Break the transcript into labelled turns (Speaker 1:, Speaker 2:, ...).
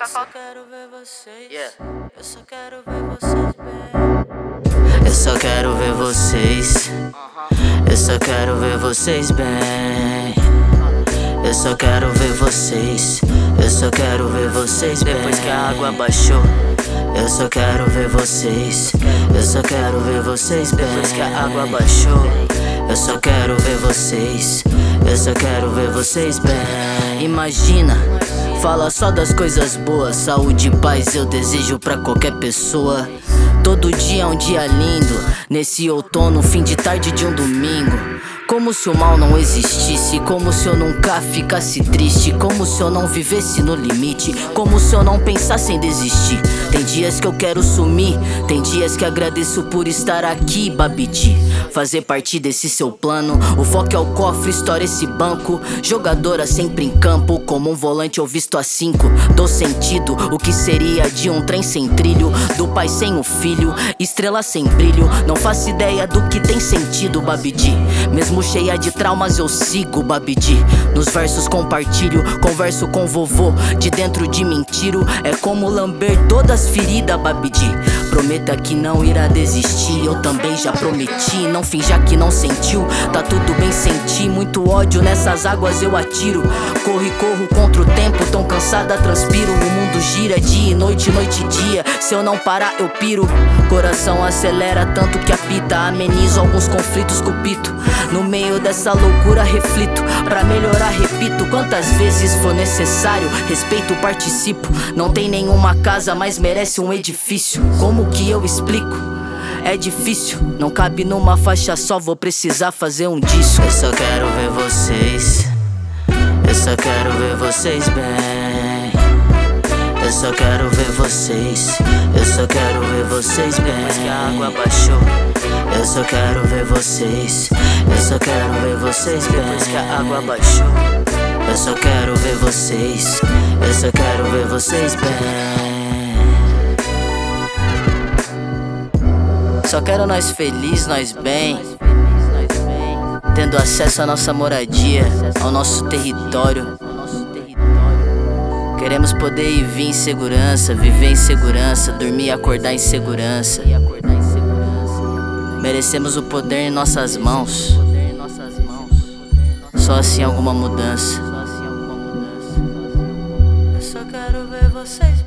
Speaker 1: só quero ver vocês. Eu só quero ver vocês bem. Eu só quero ver vocês. Eu só quero ver vocês bem. Eu só quero ver vocês. Eu só quero ver vocês bem. Depois que a água baixou, eu só quero ver vocês. Eu só quero ver vocês bem. Depois que a água baixou, eu só quero ver vocês. Eu só quero ver vocês bem. Imagina, fala só das coisas boas. Saúde e paz eu desejo pra qualquer pessoa. Todo dia é um dia lindo, nesse outono, fim de tarde de um domingo. Como se o mal não existisse, como se eu nunca ficasse triste, como se eu não vivesse no limite, como se eu não pensasse em desistir. Tem dias que eu quero sumir, tem dias que agradeço por estar aqui, Babidi. Fazer parte desse seu plano, o foco é o cofre, estoura esse banco. Jogadora sempre em campo, como um volante eu visto a 5. Dou sentido, o que seria de um trem sem trilho, do pai sem o filho, estrela sem brilho. Não faço ideia do que tem sentido, Babidi. Mesmo cheia de traumas eu sigo, Babidi. Nos versos compartilho, converso com vovô. De dentro de mim tiro, é como lamber todas as feridas, Babidi. Prometa que não irá desistir, eu também já prometi. Não finja que não sentiu, tá tudo bem sentir. Muito ódio nessas águas eu atiro. Corro e corro contra o tempo, tão cansada transpiro. O mundo gira dia e noite, noite e dia. Se eu não parar eu piro. Coração acelera tanto que apita. Amenizo alguns conflitos com o pito. No meio dessa loucura reflito, pra melhorar repito quantas vezes for necessário. Respeito, participo. Não tem nenhuma casa, mas merece um edifício. Como que eu explico? É difícil, não cabe numa faixa só, vou precisar fazer um disco. Eu só quero ver vocês. Eu só quero ver vocês bem. Eu só quero ver vocês. Eu só quero ver vocês bem. Depois que a água baixou, eu só quero ver vocês. Eu só quero ver vocês bem. Depois que a água baixou, eu só quero ver vocês. Eu só quero ver vocês bem. Só quero nós felizes, nós bem, tendo acesso à nossa moradia, ao nosso território. Queremos poder ir e vir em segurança, viver em segurança, dormir e acordar em segurança. Merecemos o poder em nossas mãos. Só assim alguma mudança. Eu só quero ver vocês